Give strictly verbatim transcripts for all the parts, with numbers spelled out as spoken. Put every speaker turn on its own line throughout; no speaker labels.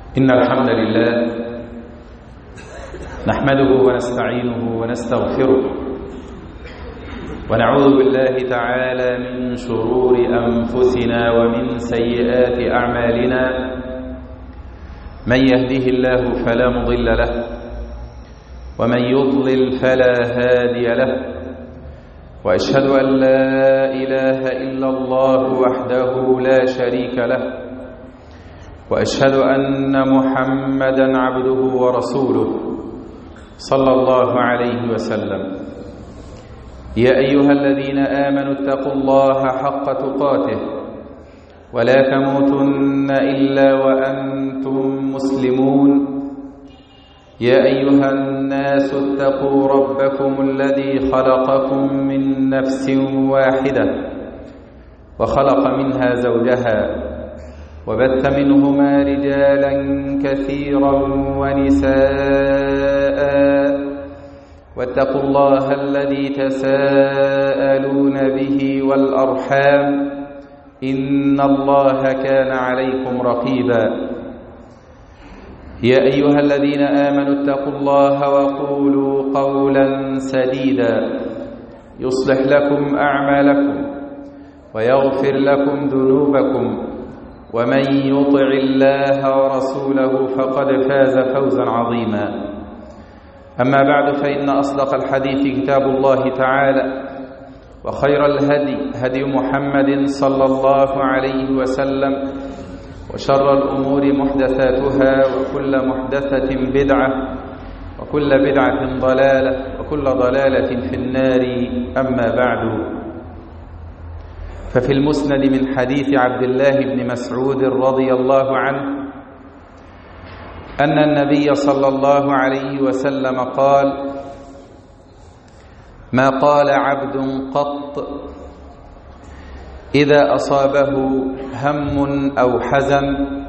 إن الحمد لله نحمده ونستعينه ونستغفره ونعوذ بالله تعالى من شرور أنفسنا ومن سيئات أعمالنا. من يهده الله فلا مضل له ومن يضلل فلا هادي له، وأشهد أن لا إله إلا الله وحده لا شريك له، وأشهد أن محمدًا عبده ورسوله صلى الله عليه وسلم. يا أيها الذين آمنوا اتقوا الله حق تقاته ولا تموتن إلا وأنتم مسلمون. يا أيها الناس اتقوا ربكم الذي خلقكم من نفس واحدة وخلق منها زوجها وبث منهما رجالا كثيرا ونساء، واتقوا الله الذي تساءلون به والأرحام إن الله كان عليكم رقيبا. يا أيها الذين آمنوا اتقوا الله وقولوا قولا سديدا يصلح لكم أعمالكم ويغفر لكم ذنوبكم، ومن يطع الله ورسوله فقد فاز فوزا عظيما. أما بعد، فإن أصدق الحديث كتاب الله تعالى، وخير الهدي هدي محمد صلى الله عليه وسلم، وشر الأمور محدثاتها، وكل محدثة بدعة، وكل بدعة ضلالة، وكل ضلالة في النار. أما بعد، ففي المسند من حديث عبد الله بن مسعود رضي الله عنه أن النبي صلى الله عليه وسلم قال: ما قال عبد قط إذا أصابه هم أو حزن: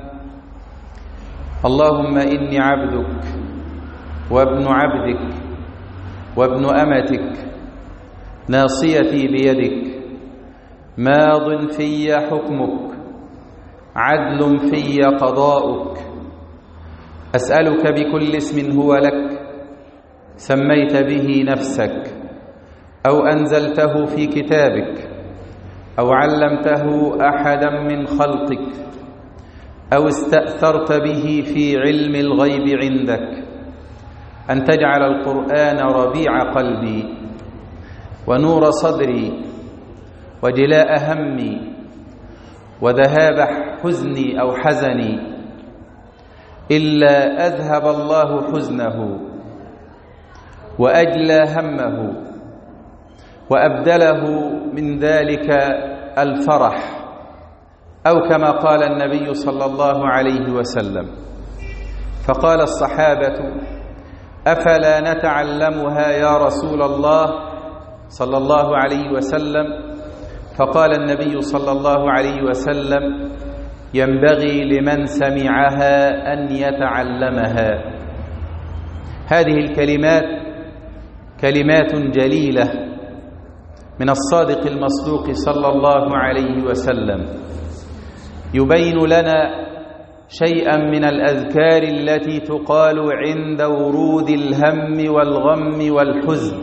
اللهم إني عبدك وابن عبدك وابن أمتك، ناصيتي بيدك، ماض في حكمك، عدل في قضاؤك، أسألك بكل اسم هو لك سميت به نفسك أو أنزلته في كتابك أو علمته أحدا من خلقك أو استأثرت به في علم الغيب عندك، أن تجعل القرآن ربيع قلبي ونور صدري وجلاء همي وذهاب حزني أو حزني، إلا أذهب الله حزنه وأجلى همه وأبدله من ذلك الفرح، أو كما قال النبي صلى الله عليه وسلم. فقال الصحابة: أفلا نتعلمها يا رسول الله صلى الله عليه وسلم؟ فقال النبي صلى الله عليه وسلم: ينبغي لمن سمعها أن يتعلمها. هذه الكلمات كلمات جليلة من الصادق المصدوق صلى الله عليه وسلم، يبين لنا شيئا من الأذكار التي تقال عند ورود الهم والغم والحزن.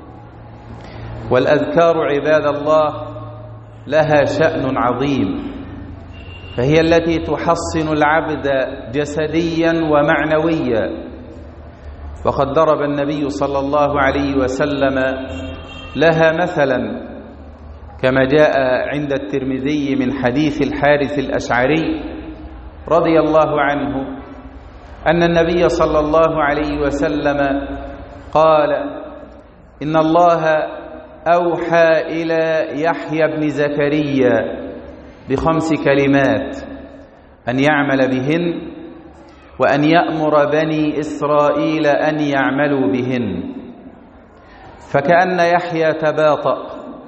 والأذكار عباد الله لها شأن عظيم، فهي التي تحصن العبد جسديا ومعنويا، وقد ضرب النبي صلى الله عليه وسلم لها مثلا، كما جاء عند الترمذي من حديث الحارث الأشعري رضي الله عنه أن النبي صلى الله عليه وسلم قال: إن الله أوحى إلى يحيى بن زكريا بخمس كلمات أن يعمل بهن، وأن يأمر بني إسرائيل أن يعملوا بهن. فكأن يحيى تباطأ،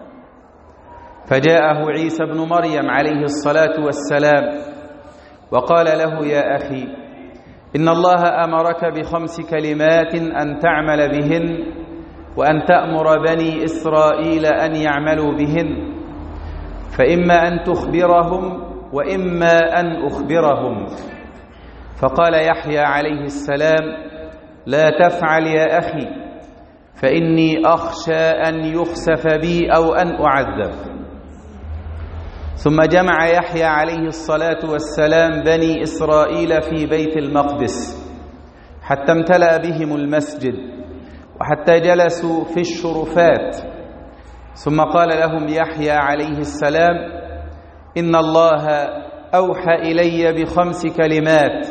فجاءه عيسى بن مريم عليه الصلاة والسلام وقال له: يا أخي، إن الله أمرك بخمس كلمات أن تعمل بهن، وأن تأمر بني إسرائيل أن يعملوا بهن، فإما أن تخبرهم وإما أن أخبرهم. فقال يحيى عليه السلام: لا تفعل يا أخي، فإني أخشى أن يخسف بي أو أن أعذب. ثم جمع يحيى عليه الصلاة والسلام بني إسرائيل في بيت المقدس حتى امتلأ بهم المسجد وحتى جلسوا في الشرفات. ثم قال لهم يحيى عليه السلام: إن الله أوحى إلي بخمس كلمات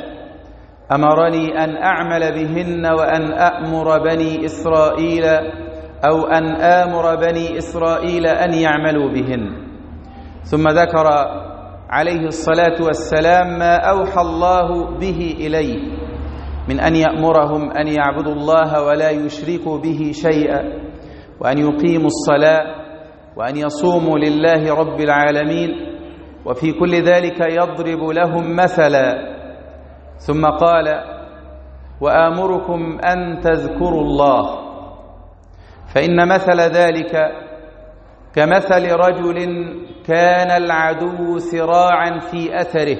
أمرني أن أعمل بهن وأن أأمر بني إسرائيل أو أن آمر بني إسرائيل أن يعملوا بهن. ثم ذكر عليه الصلاة والسلام ما أوحى الله به إليه من أن يأمرهم أن يعبدوا الله ولا يشركوا به شيئا، وأن يقيموا الصلاة، وأن يصوموا لله رب العالمين، وفي كل ذلك يضرب لهم مثلا. ثم قال: وآمركم أن تذكروا الله، فإن مثل ذلك كمثل رجل كان العدو سراعا في أثره،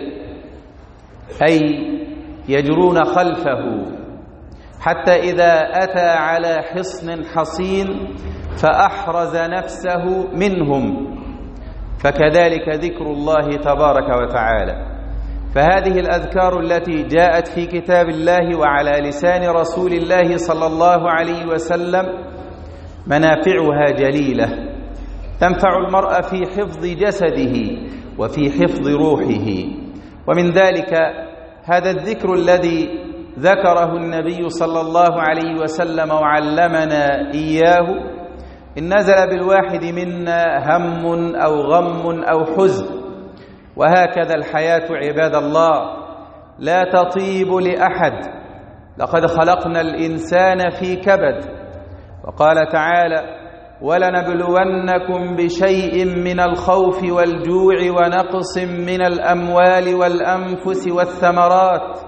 أي يجرون خلفه حتى إذا أتى على حصن حصين فأحرز نفسه منهم، فكذلك ذكر الله تبارك وتعالى. فهذه الأذكار التي جاءت في كتاب الله وعلى لسان رسول الله صلى الله عليه وسلم منافعها جليلة، تنفع المرء في حفظ جسده وفي حفظ روحه. ومن ذلك هذا الذكر الذي ذكره النبي صلى الله عليه وسلم وعلمنا إياه: إن نزل بالواحد منا هم أو غم أو حزن. وهكذا الحياة عباد الله لا تطيب لأحد، لقد خلقنا الإنسان في كبد. وقال تعالى: ولنبلونكم بشيء من الخوف والجوع ونقص من الأموال والأنفس والثمرات.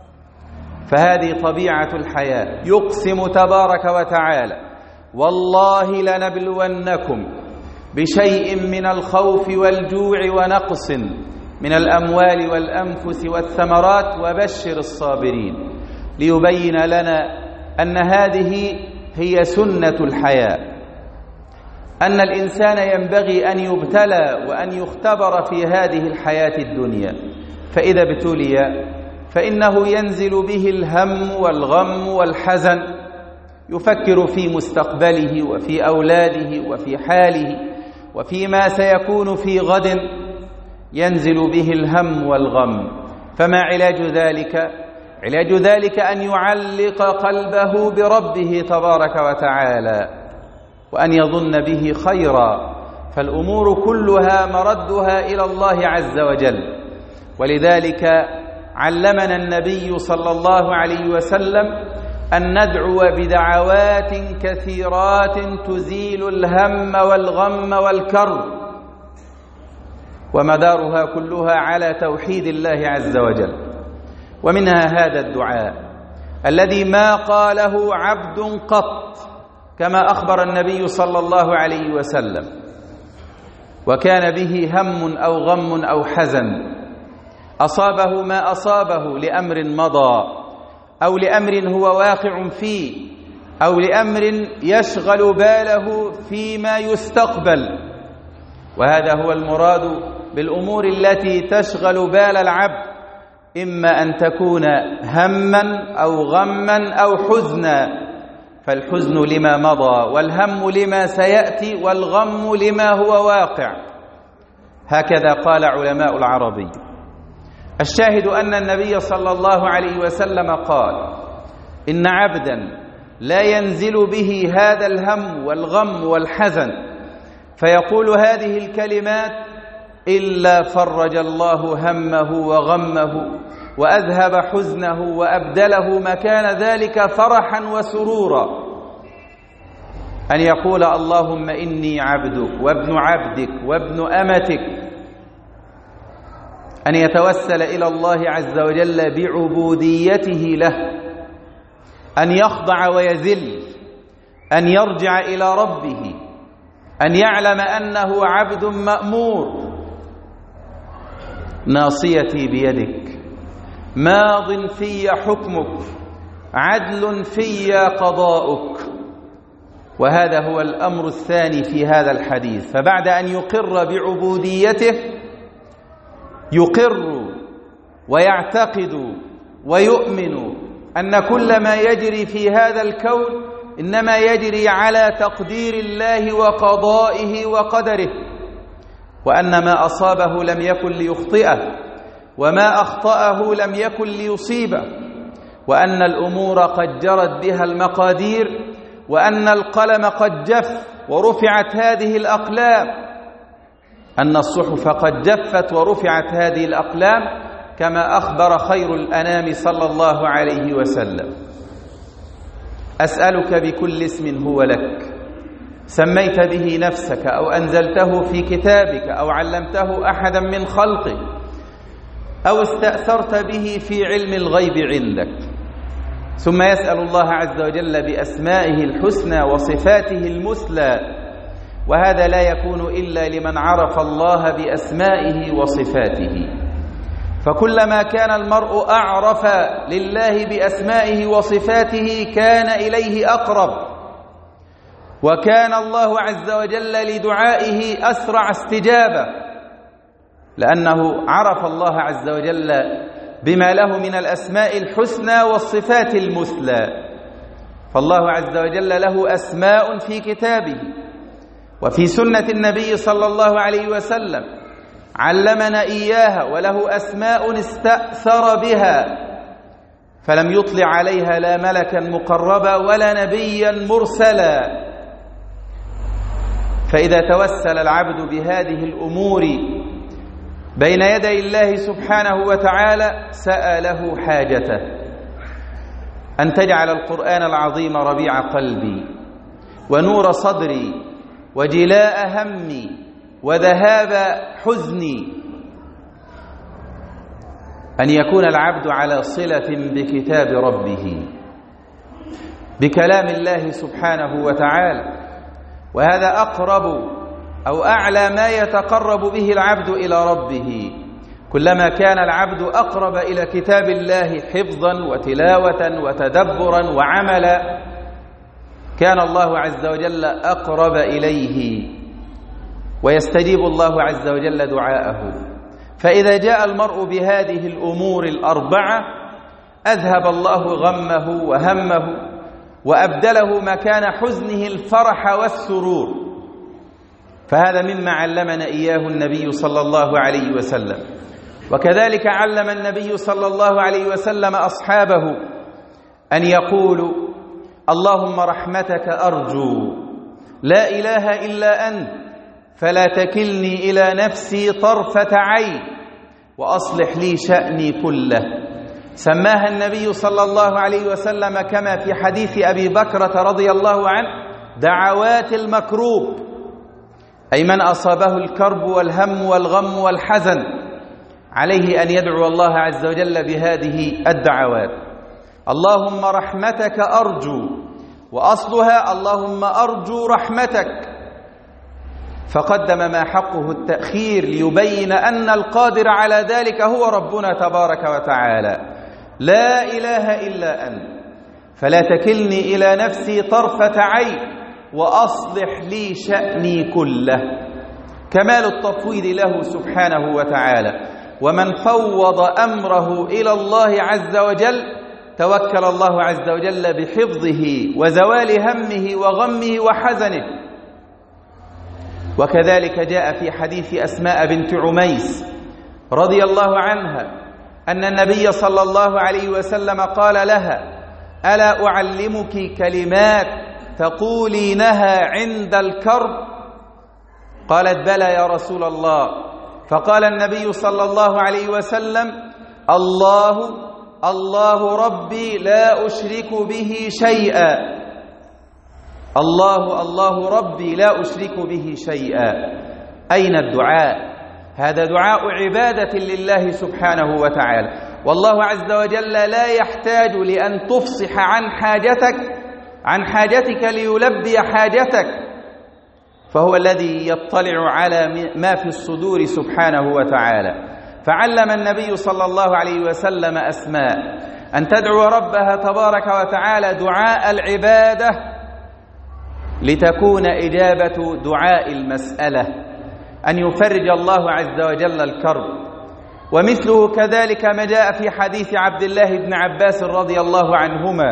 فهذه طبيعة الحياة. يقسم تبارك وتعالى: والله لنبلونكم بشيء من الخوف والجوع ونقص من الأموال والأنفس والثمرات وبشر الصابرين، ليبين لنا أن هذه هي سنة الحياة، أن الإنسان ينبغي أن يبتلى وأن يختبر في هذه الحياة الدنيا، فإذا ابتلي فإنه ينزل به الهم والغم والحزن، يفكر في مستقبله وفي أولاده وفي حاله وفيما سيكون في غد، ينزل به الهم والغم. فما علاج ذلك؟ علاج ذلك أن يعلق قلبه بربه تبارك وتعالى وأن يظن به خيرا، فالأمور كلها مردها إلى الله عز وجل. ولذلك علمنا النبي صلى الله عليه وسلم أن ندعو بدعوات كثيرات تزيل الهم والغم والكرب، ومدارها كلها على توحيد الله عز وجل. ومنها هذا الدعاء الذي ما قاله عبد قط، كما أخبر النبي صلى الله عليه وسلم، وكان به هم أو غم أو حزن، أصابه ما أصابه لأمر مضى أو لأمر هو واقع فيه أو لأمر يشغل باله فيما يستقبل. وهذا هو المراد بالأمور التي تشغل بال العبد، إما أن تكون هما أو غما أو حزنا، فالحزن لما مضى والهم لما سيأتي والغم لما هو واقع. هكذا قال علماء العربي. الشاهد أن النبي صلى الله عليه وسلم قال: إن عبدا لا ينزل به هذا الهم والغم والحزن فيقول هذه الكلمات إلا فرج الله همه وغمه وأذهب حزنه وأبدله مكان ذلك فرحا وسرورا. أن يقول: اللهم إني عبدك وابن عبدك وابن أمتك، أن يتوسل إلى الله عز وجل بعبوديته له، أن يخضع ويذل، أن يرجع إلى ربه، أن يعلم أنه عبد مأمور. ناصيتي بيدك، ماض في حكمك، عدل في قضاؤك. وهذا هو الأمر الثاني في هذا الحديث. فبعد أن يقر بعبوديته يقر ويعتقد ويؤمن أن كل ما يجري في هذا الكون إنما يجري على تقدير الله وقضائه وقدره، وأن ما أصابه لم يكن ليخطئه وما أخطأه لم يكن ليصيبه، وأن الأمور قد جرت بها المقادير، وأن القلم قد جف ورفعت هذه الأقلام، أن الصحف قد جفت ورفعت هذه الأقلام، كما أخبر خير الأنام صلى الله عليه وسلم. أسألك بكل اسم هو لك سميت به نفسك أو أنزلته في كتابك أو علمته أحدا من خلقك أو استأثرت به في علم الغيب عندك. ثم يسأل الله عز وجل بأسمائه الحسنى وصفاته المثلى، وهذا لا يكون إلا لمن عرف الله بأسمائه وصفاته. فكلما كان المرء أعرف لله بأسمائه وصفاته كان إليه أقرب، وكان الله عز وجل لدعائه أسرع استجابة، لأنه عرف الله عز وجل بما له من الأسماء الحسنى والصفات المثلى. فالله عز وجل له أسماء في كتابه وفي سنة النبي صلى الله عليه وسلم علمنا إياها، وله أسماء استأثر بها فلم يطلع عليها لا ملكا مقربا ولا نبيا مرسلا. فإذا توسل العبد بهذه الأمور بين يدي الله سبحانه وتعالى سأله حاجته، أن تجعل القرآن العظيم ربيع قلبي ونور صدري وجلاء همي وذهاب حزني، أن يكون العبد على صلة بكتاب ربه بكلام الله سبحانه وتعالى. وهذا أقرب أو أعلى ما يتقرب به العبد إلى ربه. كلما كان العبد أقرب إلى كتاب الله حفظا وتلاوة وتدبرا وعملا كان الله عز وجل أقرب إليه ويستجيب الله عز وجل دعاءه. فإذا جاء المرء بهذه الأمور الأربعة أذهب الله غمه وهمه وأبدله مكان حزنه الفرح والسرور. فهذا مما علمنا إياه النبي صلى الله عليه وسلم. وكذلك علم النبي صلى الله عليه وسلم أصحابه أن يقولوا اللهم رحمتك أرجو لا إله إلا أنت فلا تكلني إلى نفسي طرفة عين وأصلح لي شأني كله. سماها النبي صلى الله عليه وسلم كما في حديث أبي بكرة رضي الله عنه دعوات المكروب، أي من أصابه الكرب والهم والغم والحزن عليه أن يدعو الله عز وجل بهذه الدعوات. اللهم رحمتك أرجو، وأصلها اللهم أرجو رحمتك، فقدم ما حقه التأخير ليبين أن القادر على ذلك هو ربنا تبارك وتعالى. لا إله إلا أنت فلا تكلني إلى نفسي طرفة عين وأصلح لي شأني كله. كمال التفويض له سبحانه وتعالى. ومن فوض أمره إلى الله عز وجل توكل الله عز وجل بحفظه وزوال همه وغمه وحزنه. وكذلك جاء في حديث أسماء بنت عميس رضي الله عنها أن النبي صلى الله عليه وسلم قال لها ألا أعلمك كلمات تقولينها عند الكرب؟ قالت بلى يا رسول الله. فقال النبي صلى الله عليه وسلم الله الله ربي لا أشرك به شيئا. الله الله ربي لا أشرك به شيئا. أين الدعاء؟ هذا دعاء عبادة لله سبحانه وتعالى. والله عز وجل لا يحتاج لأن تفصح عن حاجتك عن حاجتك ليلبي حاجتك، فهو الذي يطلع على ما في الصدور سبحانه وتعالى. فعلم النبي صلى الله عليه وسلم أسماء أن تدعو ربها تبارك وتعالى دعاء العبادة لتكون إجابة دعاء المسألة، أن يفرج الله عز وجل الكرب. ومثله كذلك ما جاء في حديث عبد الله بن عباس رضي الله عنهما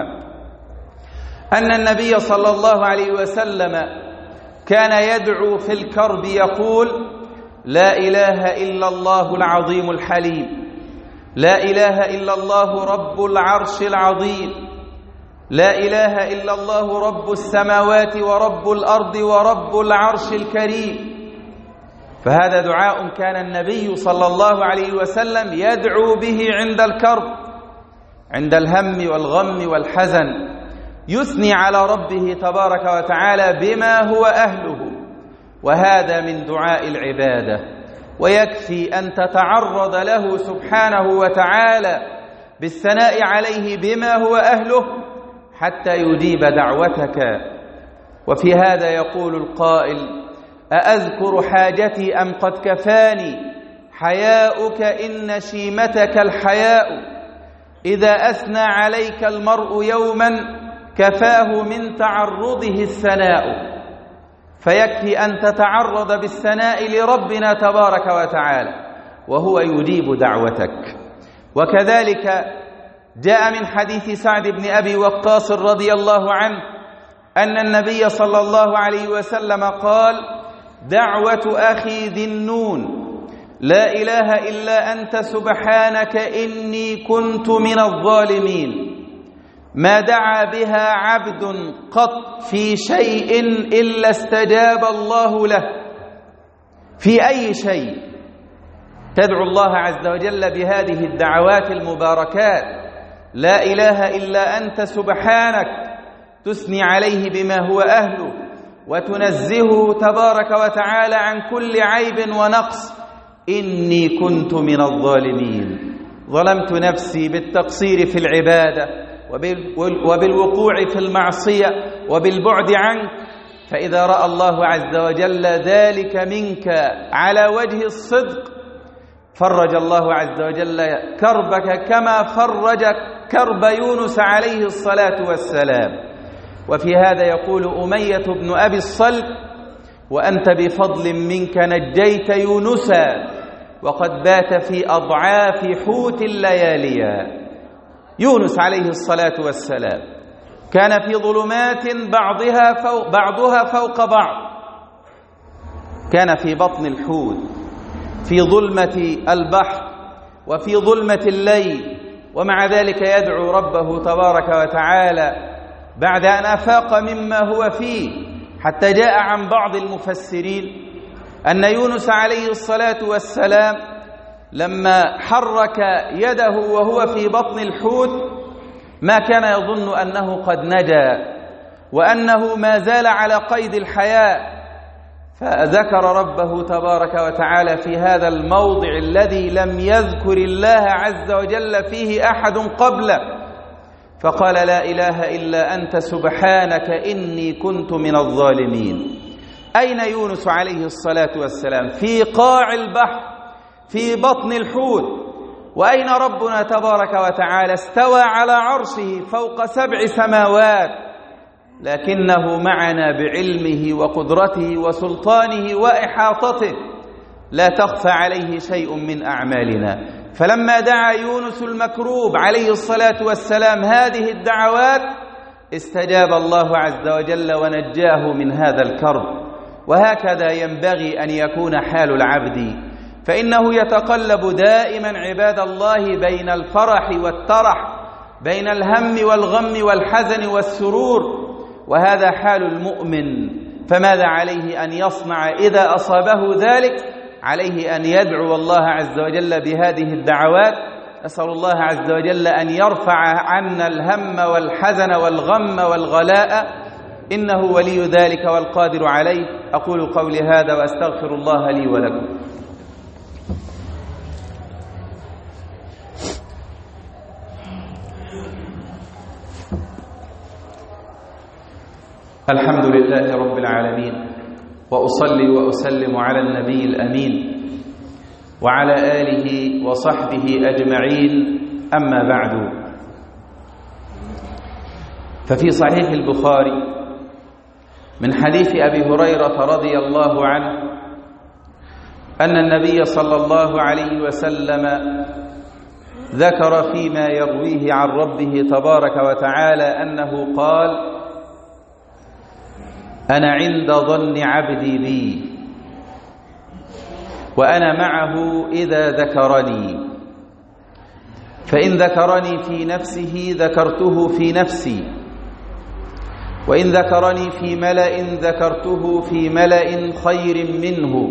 أن النبي صلى الله عليه وسلم كان يدعو في الكرب يقول: لا إله إلا الله العظيم الحليم، لا إله إلا الله رب العرش العظيم، لا إله إلا الله رب السماوات ورب الأرض ورب العرش الكريم. فهذا دعاء كان النبي صلى الله عليه وسلم يدعو به عند الكرب، عند الهم والغم والحزن، يثني على ربه تبارك وتعالى بما هو أهله، وهذا من دعاء العبادة. ويكفي أن تتعرض له سبحانه وتعالى بالثناء عليه بما هو أهله حتى يجيب دعوتك. وفي هذا يقول القائل: أأذكر حاجتي أم قد كفاني حياؤك إن شيمتك الحياء، إذا أثنى عليك المرء يوما كفاه من تعرضه الثناء. فيكفي أن تتعرض بالثناء لربنا تبارك وتعالى وهو يجيب دعوتك. وكذلك جاء من حديث سعد بن أبي وقاص رضي الله عنه أن النبي صلى الله عليه وسلم قال: دعوة أخي ذي النون، لا إله إلا أنت سبحانك إني كنت من الظالمين، ما دعا بها عبد قط في شيء إلا استجاب الله له. في أي شيء تدعو الله عز وجل بهذه الدعوات المباركات: لا إله إلا أنت سبحانك، تثني عليه بما هو أهله وتنزهه تبارك وتعالى عن كل عيب ونقص. إني كنت من الظالمين، ظلمت نفسي بالتقصير في العبادة وبالوقوع في المعصية وبالبعد عنك. فإذا رأى الله عز وجل ذلك منك على وجه الصدق فرج الله عز وجل كربك كما فرج كرب يونس عليه الصلاة والسلام. وفي هذا يقول أمية بن أبي الصلت: وأنت بفضل منك نجيت يونسا وقد بات في أضعاف حوت اللياليا. يونس عليه الصلاة والسلام كان في ظلمات بعضها فوق, بعضها فوق بعض، كان في بطن الحوت في ظلمة البحر وفي ظلمة الليل، ومع ذلك يدعو ربه تبارك وتعالى بعد أن أفاق مما هو فيه. حتى جاء عن بعض المفسرين أن يونس عليه الصلاة والسلام لما حرك يده وهو في بطن الحوت ما كان يظن أنه قد نجا وأنه ما زال على قيد الحياة، فذكر ربه تبارك وتعالى في هذا الموضع الذي لم يذكر الله عز وجل فيه أحد قبله، فقال: لا إله إلا أنت سبحانك إني كنت من الظالمين. أين يونس عليه الصلاة والسلام؟ في قاع البحر في بطن الحوت. وأين ربنا تبارك وتعالى؟ استوى على عرشه فوق سبع سماوات، لكنه معنا بعلمه وقدرته وسلطانه وإحاطته، لا تخفى عليه شيء من أعمالنا. فلما دعا يونس المكروب عليه الصلاة والسلام هذه الدعوات استجاب الله عز وجل ونجاه من هذا الكرب. وهكذا ينبغي أن يكون حال العبد، فإنه يتقلب دائما عباد الله بين الفرح والترح، بين الهم والغم والحزن والسرور، وهذا حال المؤمن. فماذا عليه أن يصنع إذا أصابه ذلك؟ عليه أن يدعو الله عز وجل بهذه الدعوات. أسأل الله عز وجل أن يرفع عنا الهم والحزن والغم والغلاء، إنه ولي ذلك والقادر عليه. أقول قولي هذا وأستغفر الله لي ولكم. الحمد لله رب العالمين، وأصلي وأسلم على النبي الأمين وعلى آله وصحبه أجمعين، أما بعد. ففي صحيح البخاري من حديث أبي هريرة رضي الله عنه أن النبي صلى الله عليه وسلم ذكر فيما يرويه عن ربه تبارك وتعالى أنه قال: أنا عند ظن عبدي بي وأنا معه إذا ذكرني، فإن ذكرني في نفسه ذكرته في نفسي، وإن ذكرني في ملأ ذكرته في ملأ خير منه،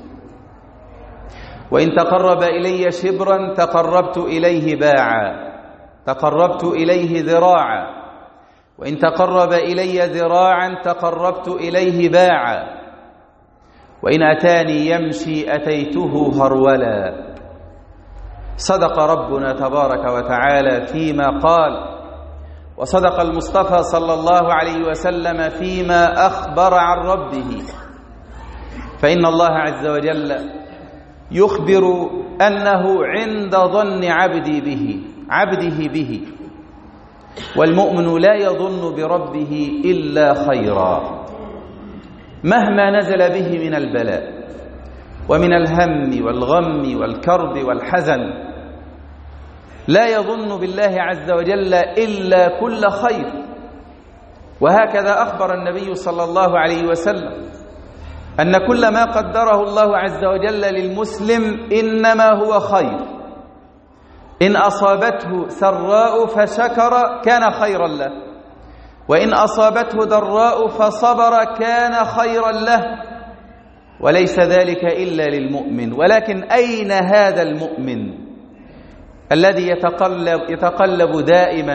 وإن تقرب إلي شبرا تقربت إليه باعا، تقربت إليه ذراعا، وإن تقرب إلي ذراعا تقربت إليه باعا، وإن أتاني يمشي أتيته هرولا. صدق ربنا تبارك وتعالى فيما قال، وصدق المصطفى صلى الله عليه وسلم فيما أخبر عن ربه، فإن الله عز وجل يخبر أنه عند ظن عبدي به عبده به، والمؤمن لا يظن بربه إلا خيرا مهما نزل به من البلاء ومن الهم والغم والكرب والحزن، لا يظن بالله عز وجل إلا كل خير. وهكذا أخبر النبي صلى الله عليه وسلم أن كل ما قدره الله عز وجل للمسلم إنما هو خير، إن أصابته سراء فشكر كان خيرا له، وإن أصابته ضراء فصبر كان خيرا له، وليس ذلك إلا للمؤمن. ولكن أين هذا المؤمن الذي يتقلب, يتقلب دائما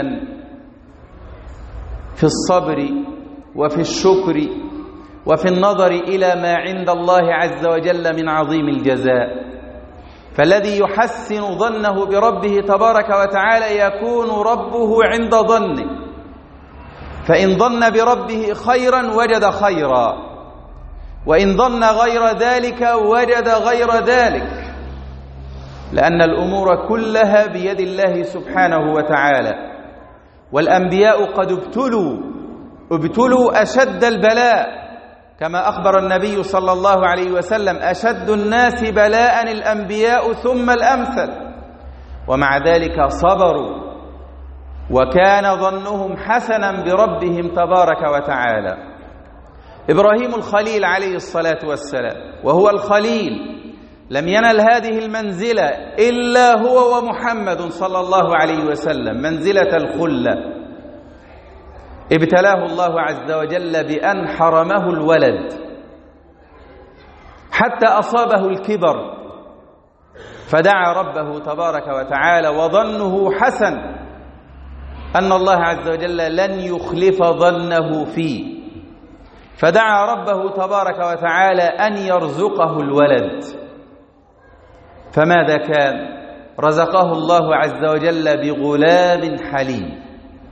في الصبر وفي الشكر وفي النظر إلى ما عند الله عز وجل من عظيم الجزاء؟ فالذي يحسن ظنه بربه تبارك وتعالى يكون ربه عند ظنه، فإن ظن بربه خيرا وجد خيرا، وإن ظن غير ذلك وجد غير ذلك، لأن الأمور كلها بيد الله سبحانه وتعالى. والأنبياء قد ابتلوا ابتلوا أشد البلاء، كما أخبر النبي صلى الله عليه وسلم: أشد الناس بلاء الأنبياء ثم الأمثل، ومع ذلك صبروا وكان ظنهم حسنا بربهم تبارك وتعالى. إبراهيم الخليل عليه الصلاة والسلام، وهو الخليل، لم ينل هذه المنزلة إلا هو ومحمد صلى الله عليه وسلم، منزلة الخلة. ابتلاه الله عز وجل بأن حرمه الولد حتى أصابه الكبر، فدعا ربه تبارك وتعالى وظنه حسن أن الله عز وجل لن يخلف ظنه فيه، فدعا ربه تبارك وتعالى أن يرزقه الولد. فماذا كان؟ رزقه الله عز وجل بغلام حليم،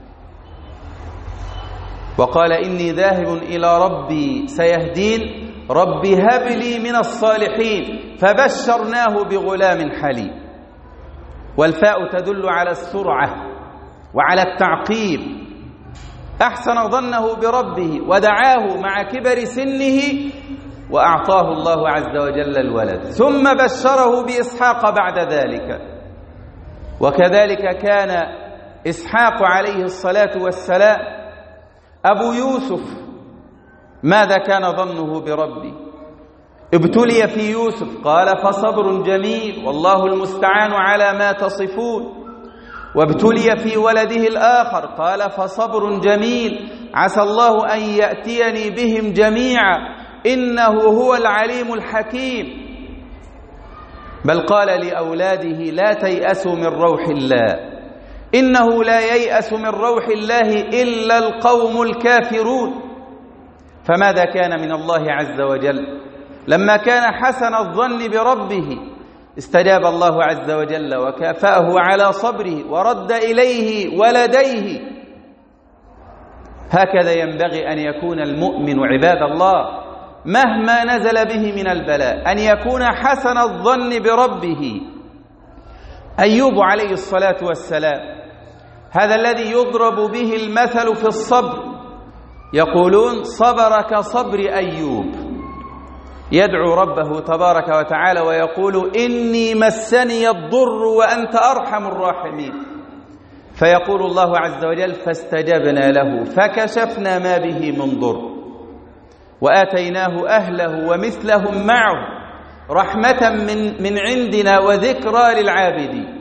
وقال: إني ذاهب إلى ربي سيهدين، ربي هب لي من الصالحين، فبشرناه بغلام حليم. والفاء تدل على السرعة وعلى التعقيب. أحسن ظنه بربه ودعاه مع كبر سنه، وأعطاه الله عز وجل الولد، ثم بشره بإسحاق بعد ذلك. وكذلك كان إسحاق عليه الصلاة والسلام أبو يوسف. ماذا كان ظنه بربه؟ ابتلي في يوسف، قال: فصبر جميل والله المستعان على ما تصفون. وابتلي في ولده الآخر، قال: فصبر جميل عسى الله أن يأتيني بهم جميعا إنه هو العليم الحكيم. بل قال لأولاده: لا تيأسوا من روح الله إنه لا ييأس من روح الله إلا القوم الكافرون. فماذا كان من الله عز وجل؟ لما كان حسن الظن بربه استجاب الله عز وجل وكافأه على صبره ورد إليه ولديه. هكذا ينبغي أن يكون المؤمن عباد الله، مهما نزل به من البلاء، أن يكون حسن الظن بربه. أيوب عليه الصلاة والسلام هذا الذي يضرب به المثل في الصبر، يقولون صبر كصبر أيوب، يدعو ربه تبارك وتعالى ويقول إني مسني الضر وأنت أرحم الراحمين، فيقول الله عز وجل فاستجبنا له فكشفنا ما به من ضر وآتيناه أهله ومثلهم معه رحمة من, من عندنا وذكرى للعابدين.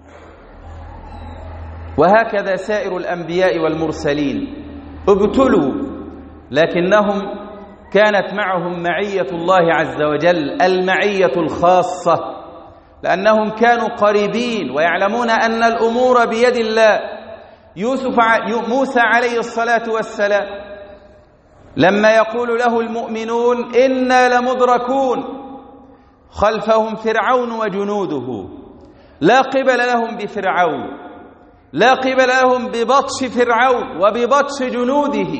وهكذا سائر الأنبياء والمرسلين ابتلوا، لكنهم كانت معهم معية الله عز وجل، المعية الخاصة، لأنهم كانوا قريبين ويعلمون أن الأمور بيد الله. يوسف موسى عليه الصلاة والسلام لما يقول له المؤمنون إنا لمدركون، خلفهم فرعون وجنوده، لا قبل لهم بفرعون، لا قبل لهم ببطش فرعون وببطش جنوده،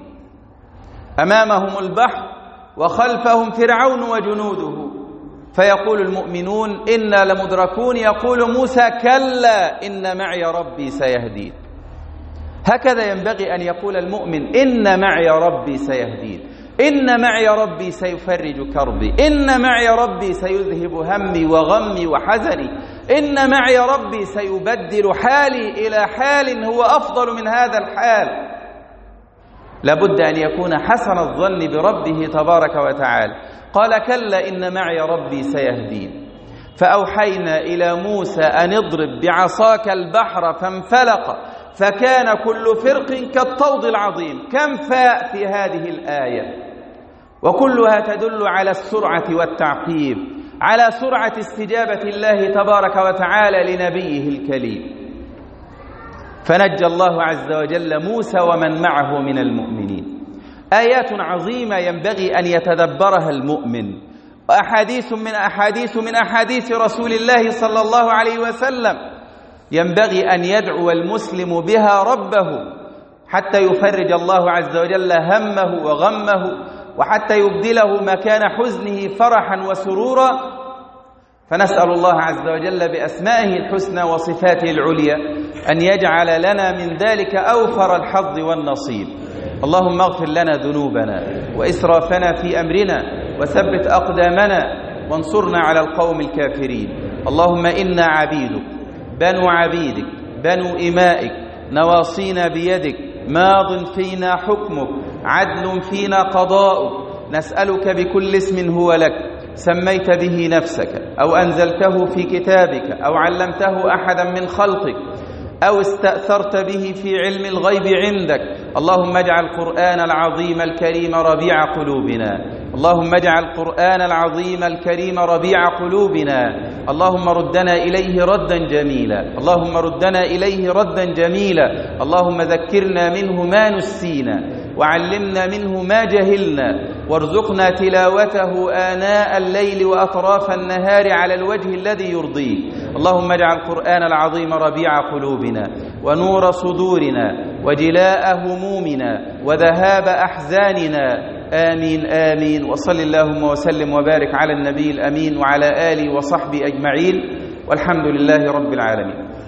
أمامهم البحر وخلفهم فرعون وجنوده، فيقول المؤمنون إنا لمدركون، يقول موسى كلا إن معي ربي سيهدين. هكذا ينبغي أن يقول المؤمن إن معي ربي سيهدين، إن معي ربي سيفرج كربي، إن معي ربي سيذهب همي وغمي وحزني، إن معي ربي سيبدل حالي إلى حال هو أفضل من هذا الحال. لابد أن يكون حسن الظن بربه تبارك وتعالى. قال كلا إن معي ربي سيهدين. فأوحينا إلى موسى أن اضرب بعصاك البحر فانفلق فكان كل فرق كالطود العظيم. كم فاء في هذه الآية، وكلها تدل على السرعة والتعقيب، على سرعة استجابة الله تبارك وتعالى لنبيه الكليم. فنجى الله عز وجل موسى ومن معه من المؤمنين. آيات عظيمة ينبغي أن يتدبرها المؤمن، وأحاديث من أحاديث من أحاديث رسول الله صلى الله عليه وسلم ينبغي أن يدعو المسلم بها ربه حتى يفرج الله عز وجل همه وغمه، وحتى يبدله مكان حزنه فرحا وسرورا. فنسأل الله عز وجل بأسمائه الحسنى وصفاته العليا أن يجعل لنا من ذلك أوفر الحظ والنصيب. اللهم اغفر لنا ذنوبنا وإسرافنا في أمرنا وثبت أقدامنا وانصرنا على القوم الكافرين. اللهم إنا عبيدك بنو عبيدك بنو إمائك، نواصينا بيدك، ماض فينا حكمك، عدل فينا قضاؤك. نسألك بكل اسم هو لك سميت به نفسك أو أنزلته في كتابك أو علمته أحدا من خلقك أو استأثرت به في علم الغيب عندك. اللهم اجعل القرآن العظيم الكريم ربيع قلوبنا، اللهم اجعل القرآن العظيم الكريم ربيع قلوبنا. اللهم ردنا إليه ردا جميلا، اللهم ردنا إليه ردا جميلا. اللهم ذكرنا منه ما نسينا وعلمنا منه ما جهلنا، وارزقنا تلاوته آناء الليل وأطراف النهار على الوجه الذي يرضيك. اللهم اجعل القرآن العظيم ربيع قلوبنا ونور صدورنا وجلاء همومنا وذهاب أحزاننا. آمين آمين. وصل اللهم وسلم وبارك على النبي الأمين وعلى آله وصحبه أجمعين، والحمد لله رب العالمين.